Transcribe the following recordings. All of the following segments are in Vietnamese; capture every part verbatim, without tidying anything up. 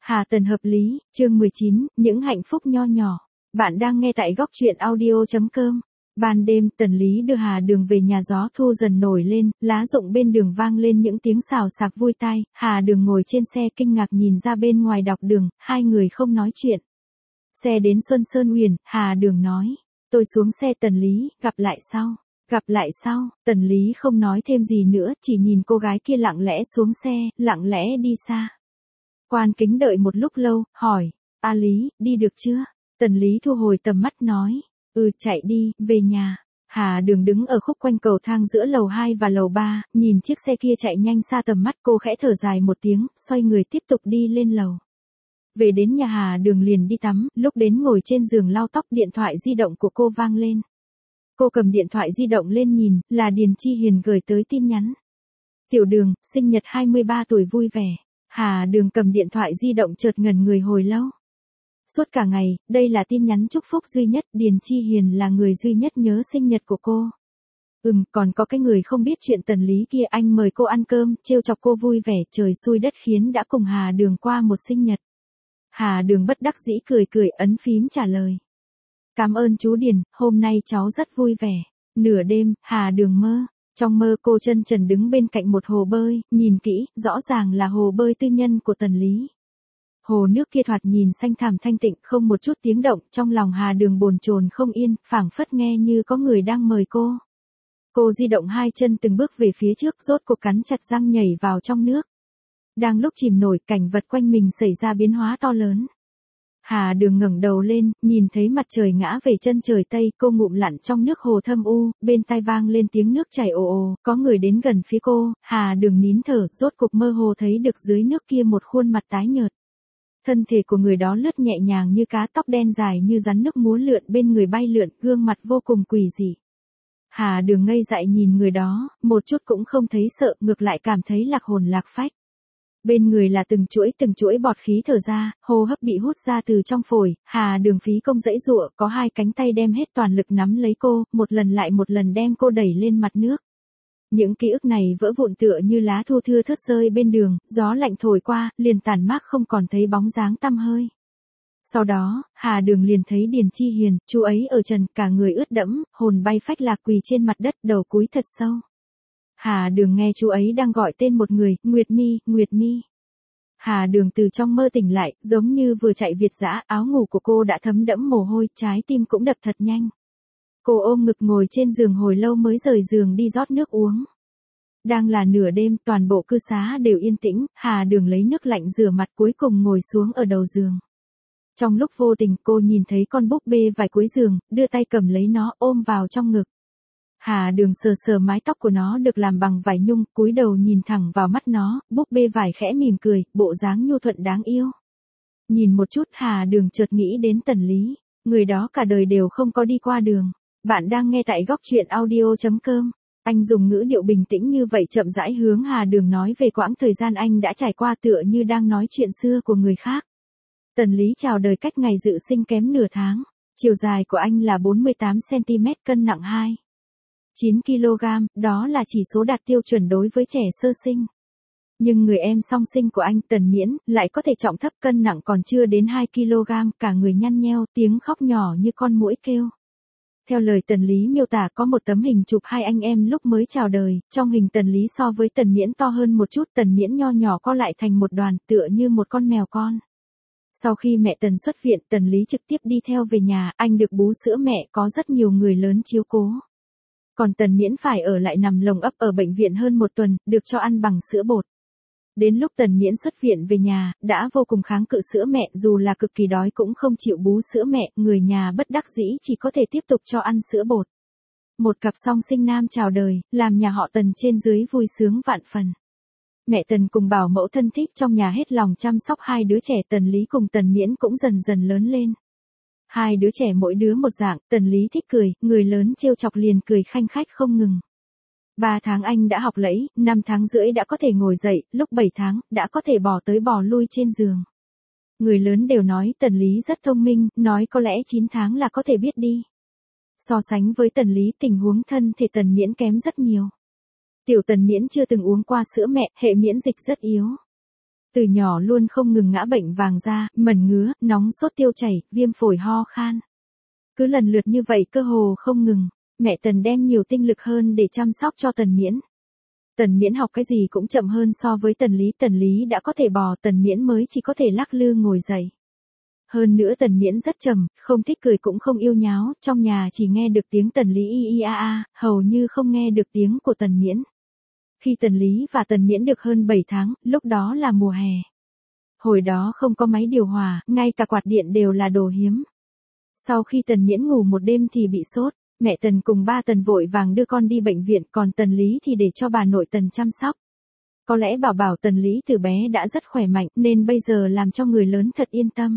Hà Tần hợp lý, chương mười chín, những hạnh phúc nho nhỏ. Bạn đang nghe tại góc truyện audio chấm com. Ban đêm, Tần Lý đưa Hà Đường về nhà, gió thu dần nổi lên, lá rụng bên đường vang lên những tiếng xào xạc vui tai. Hà Đường ngồi trên xe kinh ngạc nhìn ra bên ngoài dọc đường, hai người không nói chuyện. Xe đến Xuân Sơn Huyền, Hà Đường nói, tôi xuống xe. Tần Lý, gặp lại sau. Gặp lại sau, Tần Lý không nói thêm gì nữa, chỉ nhìn cô gái kia lặng lẽ xuống xe, lặng lẽ đi xa. Quan Kính đợi một lúc lâu, hỏi, A Lý, đi được chưa? Tần Lý thu hồi tầm mắt nói, ừ chạy đi, về nhà. Hà Đường đứng ở khúc quanh cầu thang giữa lầu hai và lầu ba, nhìn chiếc xe kia chạy nhanh xa tầm mắt, cô khẽ thở dài một tiếng, xoay người tiếp tục đi lên lầu. Về đến nhà Hà Đường liền đi tắm, lúc đến ngồi trên giường lau tóc, điện thoại di động của cô vang lên. Cô cầm điện thoại di động lên nhìn, là Điền Chi Hiền gửi tới tin nhắn. Tiểu Đường, sinh nhật hai mươi ba tuổi vui vẻ. Hà Đường cầm điện thoại di động chợt ngẩn người hồi lâu. Suốt cả ngày, đây là tin nhắn chúc phúc duy nhất, Điền Chi Hiền là người duy nhất nhớ sinh nhật của cô. Ừm, còn có cái người không biết chuyện Tần Lý kia, anh mời cô ăn cơm, trêu chọc cô vui vẻ, trời xui đất khiến đã cùng Hà Đường qua một sinh nhật. Hà Đường bất đắc dĩ cười cười, ấn phím trả lời. Cảm ơn chú Điền, hôm nay cháu rất vui vẻ. Nửa đêm, Hà Đường mơ. Trong mơ cô chân trần đứng bên cạnh một hồ bơi, nhìn kỹ, rõ ràng là hồ bơi tư nhân của Tần Lý. Hồ nước kia thoạt nhìn xanh thẳm thanh tịnh, không một chút tiếng động, trong lòng Hà Đường bồn chồn không yên, phảng phất nghe như có người đang mời cô. Cô di động hai chân từng bước về phía trước, rốt cuộc cắn chặt răng nhảy vào trong nước. Đang lúc chìm nổi, cảnh vật quanh mình xảy ra biến hóa to lớn. Hà Đường ngẩng đầu lên, nhìn thấy mặt trời ngã về chân trời Tây, cô ngụm lặn trong nước hồ thâm u, bên tai vang lên tiếng nước chảy ồ ồ, có người đến gần phía cô. Hà Đường nín thở, rốt cục mơ hồ thấy được dưới nước kia một khuôn mặt tái nhợt. Thân thể của người đó lướt nhẹ nhàng như cá, tóc đen dài như rắn nước múa lượn bên người bay lượn, gương mặt vô cùng quỷ dị. Hà Đường ngây dại nhìn người đó, một chút cũng không thấy sợ, ngược lại cảm thấy lạc hồn lạc phách. Bên người là từng chuỗi từng chuỗi bọt khí thở ra, hô hấp bị hút ra từ trong phổi. Hà Đường phí công giãy giụa, có hai cánh tay đem hết toàn lực nắm lấy cô, một lần lại một lần đem cô đẩy lên mặt nước. Những ký ức này vỡ vụn tựa như lá thu thưa thớt rơi bên đường, gió lạnh thổi qua, liền tàn mát không còn thấy bóng dáng tăm hơi. Sau đó, Hà Đường liền thấy Điền Chi Hiền, chú ấy ở trần, cả người ướt đẫm, hồn bay phách lạc quỳ trên mặt đất, đầu cúi thật sâu. Hà Đường nghe chú ấy đang gọi tên một người, Nguyệt Mi, Nguyệt Mi. Hà Đường từ trong mơ tỉnh lại, giống như vừa chạy việt dã, áo ngủ của cô đã thấm đẫm mồ hôi, trái tim cũng đập thật nhanh. Cô ôm ngực ngồi trên giường hồi lâu mới rời giường đi rót nước uống. Đang là nửa đêm, toàn bộ cư xá đều yên tĩnh, Hà Đường lấy nước lạnh rửa mặt cuối cùng ngồi xuống ở đầu giường. Trong lúc vô tình cô nhìn thấy con búp bê vải cuối giường, đưa tay cầm lấy nó ôm vào trong ngực. Hà Đường sờ sờ mái tóc của nó được làm bằng vải nhung, cúi đầu nhìn thẳng vào mắt nó, búp bê vải khẽ mỉm cười, bộ dáng nhu thuận đáng yêu. Nhìn một chút Hà Đường chợt nghĩ đến Tần Lý, người đó cả đời đều không có đi qua đường. Bạn đang nghe tại góc truyện audio chấm com. Anh dùng ngữ điệu bình tĩnh như vậy chậm rãi hướng Hà Đường nói về quãng thời gian anh đã trải qua, tựa như đang nói chuyện xưa của người khác. Tần Lý chào đời cách ngày dự sinh kém nửa tháng. Chiều dài của anh là bốn mươi tám xăng ti mét, cân nặng hai phẩy chín ki lô gam, đó là chỉ số đạt tiêu chuẩn đối với trẻ sơ sinh. Nhưng người em song sinh của anh, Tần Miễn, lại có thể trọng thấp, cân nặng còn chưa đến hai ki lô gam, cả người nhăn nheo, tiếng khóc nhỏ như con muỗi kêu. Theo lời Tần Lý miêu tả, có một tấm hình chụp hai anh em lúc mới chào đời, trong hình Tần Lý so với Tần Miễn to hơn một chút, Tần Miễn nho nhỏ co lại thành một đoàn, tựa như một con mèo con. Sau khi mẹ Tần xuất viện, Tần Lý trực tiếp đi theo về nhà, anh được bú sữa mẹ, có rất nhiều người lớn chiếu cố. Còn Tần Miễn phải ở lại nằm lồng ấp ở bệnh viện hơn một tuần, được cho ăn bằng sữa bột. Đến lúc Tần Miễn xuất viện về nhà, đã vô cùng kháng cự sữa mẹ, dù là cực kỳ đói cũng không chịu bú sữa mẹ, người nhà bất đắc dĩ chỉ có thể tiếp tục cho ăn sữa bột. Một cặp song sinh nam chào đời, làm nhà họ Tần trên dưới vui sướng vạn phần. Mẹ Tần cùng bảo mẫu thân thích trong nhà hết lòng chăm sóc hai đứa trẻ, Tần Lý cùng Tần Miễn cũng dần dần lớn lên. Hai đứa trẻ mỗi đứa một dạng, Tần Lý thích cười, người lớn trêu chọc liền cười khanh khách không ngừng. Ba tháng anh đã học lẫy, năm tháng rưỡi đã có thể ngồi dậy, lúc bảy tháng, đã có thể bò tới bò lui trên giường. Người lớn đều nói Tần Lý rất thông minh, nói có lẽ chín tháng là có thể biết đi. So sánh với Tần Lý, tình huống thân thể Tần Miễn kém rất nhiều. Tiểu Tần Miễn chưa từng uống qua sữa mẹ, hệ miễn dịch rất yếu. Từ nhỏ luôn không ngừng ngã bệnh vàng da, mẩn ngứa, nóng sốt tiêu chảy, viêm phổi ho khan. Cứ lần lượt như vậy cơ hồ không ngừng, mẹ Tần đem nhiều tinh lực hơn để chăm sóc cho Tần Miễn. Tần Miễn học cái gì cũng chậm hơn so với Tần Lý, Tần Lý đã có thể bò, Tần Miễn mới chỉ có thể lắc lư ngồi dậy. Hơn nữa Tần Miễn rất trầm, không thích cười cũng không yêu nháo, trong nhà chỉ nghe được tiếng Tần Lý y y a a, hầu như không nghe được tiếng của Tần Miễn. Khi Tần Lý và Tần Miễn được hơn bảy tháng, lúc đó là mùa hè. Hồi đó không có máy điều hòa, ngay cả quạt điện đều là đồ hiếm. Sau khi Tần Miễn ngủ một đêm thì bị sốt, mẹ Tần cùng ba Tần vội vàng đưa con đi bệnh viện, còn Tần Lý thì để cho bà nội Tần chăm sóc. Có lẽ bảo bảo Tần Lý từ bé đã rất khỏe mạnh nên bây giờ làm cho người lớn thật yên tâm.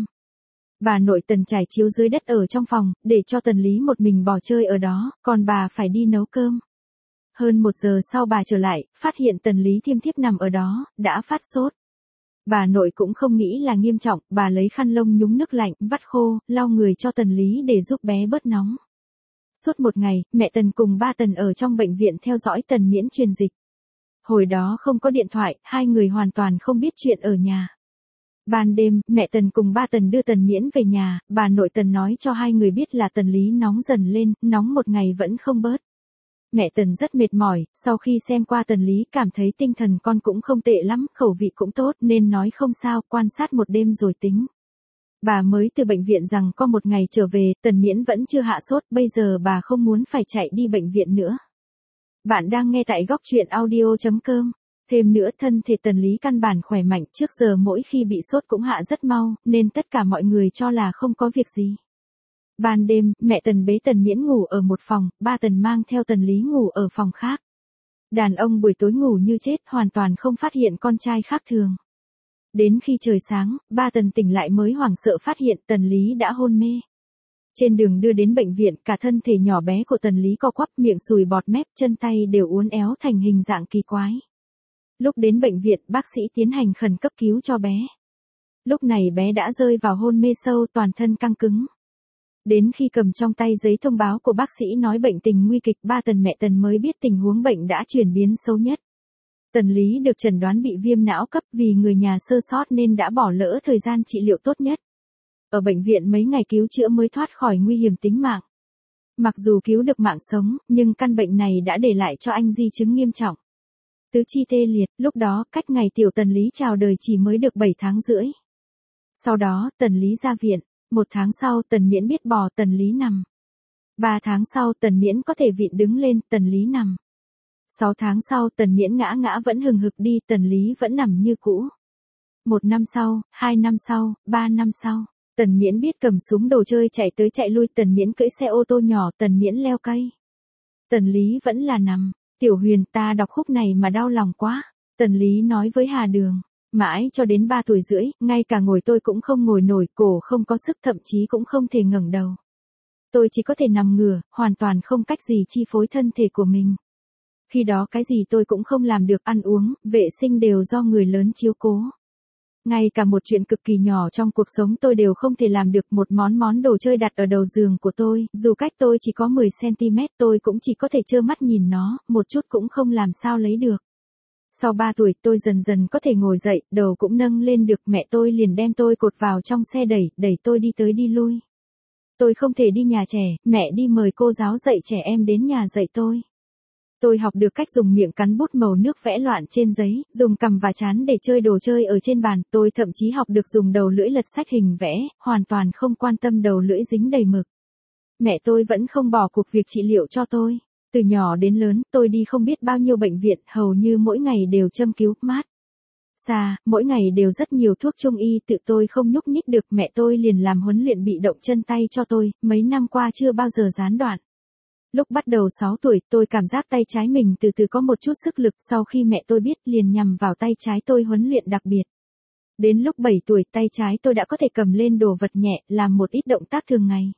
Bà nội Tần trải chiếu dưới đất ở trong phòng, để cho Tần Lý một mình bò chơi ở đó, còn bà phải đi nấu cơm. Hơn một giờ sau bà trở lại, phát hiện Tần Lý thiêm thiếp nằm ở đó, đã phát sốt. Bà nội cũng không nghĩ là nghiêm trọng, bà lấy khăn lông nhúng nước lạnh, vắt khô, lau người cho Tần Lý để giúp bé bớt nóng. Suốt một ngày, mẹ Tần cùng ba Tần ở trong bệnh viện theo dõi Tần Miễn truyền dịch. Hồi đó không có điện thoại, hai người hoàn toàn không biết chuyện ở nhà. Ban đêm, mẹ Tần cùng ba Tần đưa Tần Miễn về nhà, bà nội Tần nói cho hai người biết là Tần Lý nóng dần lên, nóng một ngày vẫn không bớt. Mẹ Tần rất mệt mỏi, sau khi xem qua Tần Lý cảm thấy tinh thần con cũng không tệ lắm, khẩu vị cũng tốt nên nói không sao, quan sát một đêm rồi tính. Bà mới từ bệnh viện rằng có một ngày trở về, Tần Miễn vẫn chưa hạ sốt, bây giờ bà không muốn phải chạy đi bệnh viện nữa. Bạn đang nghe tại góc truyện audio chấm com. Thêm nữa thân thể Tần Lý căn bản khỏe mạnh, trước giờ mỗi khi bị sốt cũng hạ rất mau, nên tất cả mọi người cho là không có việc gì. Ban đêm, mẹ Tần bế Tần Miễn ngủ ở một phòng, ba Tần mang theo Tần Lý ngủ ở phòng khác. Đàn ông buổi tối ngủ như chết, hoàn toàn không phát hiện con trai khác thường. Đến khi trời sáng, ba Tần tỉnh lại mới hoảng sợ phát hiện Tần Lý đã hôn mê. Trên đường đưa đến bệnh viện, cả thân thể nhỏ bé của Tần Lý co quắp, miệng sùi bọt mép, chân tay đều uốn éo thành hình dạng kỳ quái. Lúc đến bệnh viện, bác sĩ tiến hành khẩn cấp cứu cho bé. Lúc này bé đã rơi vào hôn mê sâu, toàn thân căng cứng. Đến khi cầm trong tay giấy thông báo của bác sĩ nói bệnh tình nguy kịch, ba Tần mẹ Tần mới biết tình huống bệnh đã chuyển biến xấu nhất. Tần Lý được chẩn đoán bị viêm não cấp, vì người nhà sơ sót nên đã bỏ lỡ thời gian trị liệu tốt nhất. Ở bệnh viện mấy ngày cứu chữa mới thoát khỏi nguy hiểm tính mạng. Mặc dù cứu được mạng sống, nhưng căn bệnh này đã để lại cho anh di chứng nghiêm trọng. Tứ chi tê liệt, lúc đó cách ngày tiểu Tần Lý chào đời chỉ mới được bảy tháng rưỡi. Sau đó, Tần Lý ra viện. Một tháng sau, Tần Miễn biết bò, Tần Lý nằm. Ba tháng sau, Tần Miễn có thể vịn đứng lên, Tần Lý nằm. Sáu tháng sau, Tần Miễn ngã ngã vẫn hừng hực đi, Tần Lý vẫn nằm như cũ. Một năm sau, hai năm sau, ba năm sau, Tần Miễn biết cầm súng đồ chơi chạy tới chạy lui, Tần Miễn cưỡi xe ô tô nhỏ, Tần Miễn leo cây. Tần Lý vẫn là nằm. Tiểu Huyền, ta đọc khúc này mà đau lòng quá. Tần Lý nói với Hà Đường. Mãi cho đến ba tuổi rưỡi, ngay cả ngồi tôi cũng không ngồi nổi, cổ không có sức, thậm chí cũng không thể ngẩng đầu. Tôi chỉ có thể nằm ngửa, hoàn toàn không cách gì chi phối thân thể của mình. Khi đó cái gì tôi cũng không làm được, ăn uống, vệ sinh đều do người lớn chiếu cố. Ngay cả một chuyện cực kỳ nhỏ trong cuộc sống tôi đều không thể làm được, một món món đồ chơi đặt ở đầu giường của tôi, dù cách tôi chỉ có mười xăng ti mét tôi cũng chỉ có thể trơ mắt nhìn nó, một chút cũng không làm sao lấy được. Sau ba tuổi tôi dần dần có thể ngồi dậy, đầu cũng nâng lên được, mẹ tôi liền đem tôi cột vào trong xe đẩy, đẩy tôi đi tới đi lui. Tôi không thể đi nhà trẻ, mẹ đi mời cô giáo dạy trẻ em đến nhà dạy tôi. Tôi học được cách dùng miệng cắn bút màu nước vẽ loạn trên giấy, dùng cằm và trán để chơi đồ chơi ở trên bàn, tôi thậm chí học được dùng đầu lưỡi lật sách hình vẽ, hoàn toàn không quan tâm đầu lưỡi dính đầy mực. Mẹ tôi vẫn không bỏ cuộc việc trị liệu cho tôi. Từ nhỏ đến lớn, tôi đi không biết bao nhiêu bệnh viện, hầu như mỗi ngày đều châm cứu, mát xa, mỗi ngày đều rất nhiều thuốc trung y, tự tôi không nhúc nhích được, mẹ tôi liền làm huấn luyện bị động chân tay cho tôi, mấy năm qua chưa bao giờ gián đoạn. Lúc bắt đầu sáu tuổi, tôi cảm giác tay trái mình từ từ có một chút sức lực, sau khi mẹ tôi biết liền nhằm vào tay trái tôi huấn luyện đặc biệt. Đến lúc bảy tuổi, tay trái tôi đã có thể cầm lên đồ vật nhẹ, làm một ít động tác thường ngày.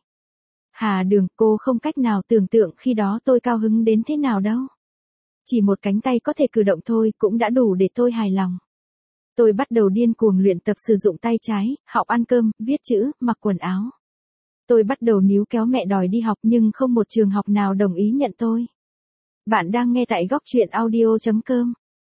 Hà Đường, cô không cách nào tưởng tượng khi đó tôi cao hứng đến thế nào đâu. Chỉ một cánh tay có thể cử động thôi cũng đã đủ để tôi hài lòng. Tôi bắt đầu điên cuồng luyện tập sử dụng tay trái, học ăn cơm, viết chữ, mặc quần áo. Tôi bắt đầu níu kéo mẹ đòi đi học nhưng không một trường học nào đồng ý nhận tôi. Bạn đang nghe tại góc truyện audio chấm com.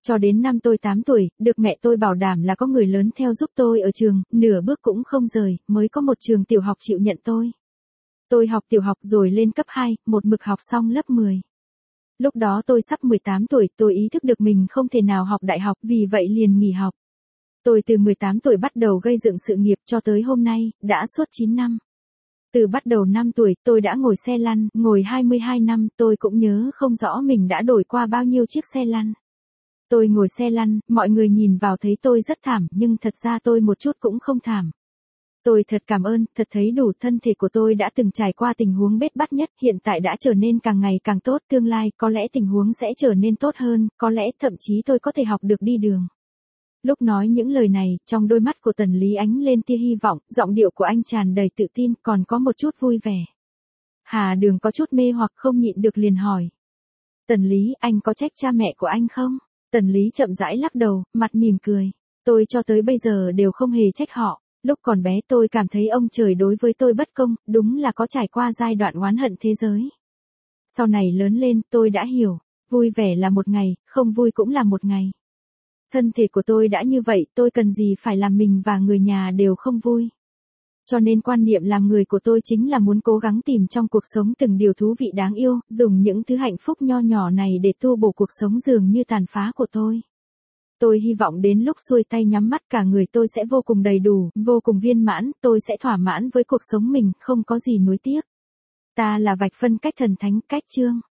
Cho đến năm tôi tám tuổi, được mẹ tôi bảo đảm là có người lớn theo giúp tôi ở trường, nửa bước cũng không rời, mới có một trường tiểu học chịu nhận tôi. Tôi học tiểu học rồi lên cấp hai, một mực học xong lớp mười. Lúc đó tôi sắp mười tám tuổi, tôi ý thức được mình không thể nào học đại học, vì vậy liền nghỉ học. Tôi từ mười tám tuổi bắt đầu gây dựng sự nghiệp cho tới hôm nay, đã suốt chín năm. Từ bắt đầu năm tuổi, tôi đã ngồi xe lăn, ngồi hai mươi hai năm, tôi cũng nhớ không rõ mình đã đổi qua bao nhiêu chiếc xe lăn. Tôi ngồi xe lăn, mọi người nhìn vào thấy tôi rất thảm, nhưng thật ra tôi một chút cũng không thảm. Tôi thật cảm ơn, thật thấy đủ, thân thể của tôi đã từng trải qua tình huống bết bát nhất, hiện tại đã trở nên càng ngày càng tốt, tương lai có lẽ tình huống sẽ trở nên tốt hơn, có lẽ thậm chí tôi có thể học được đi đường. Lúc nói những lời này, trong đôi mắt của Tần Lý ánh lên tia hy vọng, giọng điệu của anh tràn đầy tự tin, còn có một chút vui vẻ. Hà Đường có chút mê hoặc không nhịn được liền hỏi. Tần Lý, anh có trách cha mẹ của anh không? Tần Lý chậm rãi lắc đầu, mặt mỉm cười. Tôi cho tới bây giờ đều không hề trách họ. Lúc còn bé tôi cảm thấy ông trời đối với tôi bất công, đúng là có trải qua giai đoạn oán hận thế giới. Sau này lớn lên, tôi đã hiểu, vui vẻ là một ngày, không vui cũng là một ngày. Thân thể của tôi đã như vậy, tôi cần gì phải làm mình và người nhà đều không vui. Cho nên quan niệm làm người của tôi chính là muốn cố gắng tìm trong cuộc sống từng điều thú vị đáng yêu, dùng những thứ hạnh phúc nho nhỏ này để tu bổ cuộc sống dường như tàn phá của tôi. Tôi hy vọng đến lúc xuôi tay nhắm mắt cả người tôi sẽ vô cùng đầy đủ, vô cùng viên mãn, tôi sẽ thỏa mãn với cuộc sống mình, không có gì nuối tiếc. Ta là vạch phân cách thần thánh, cách chương.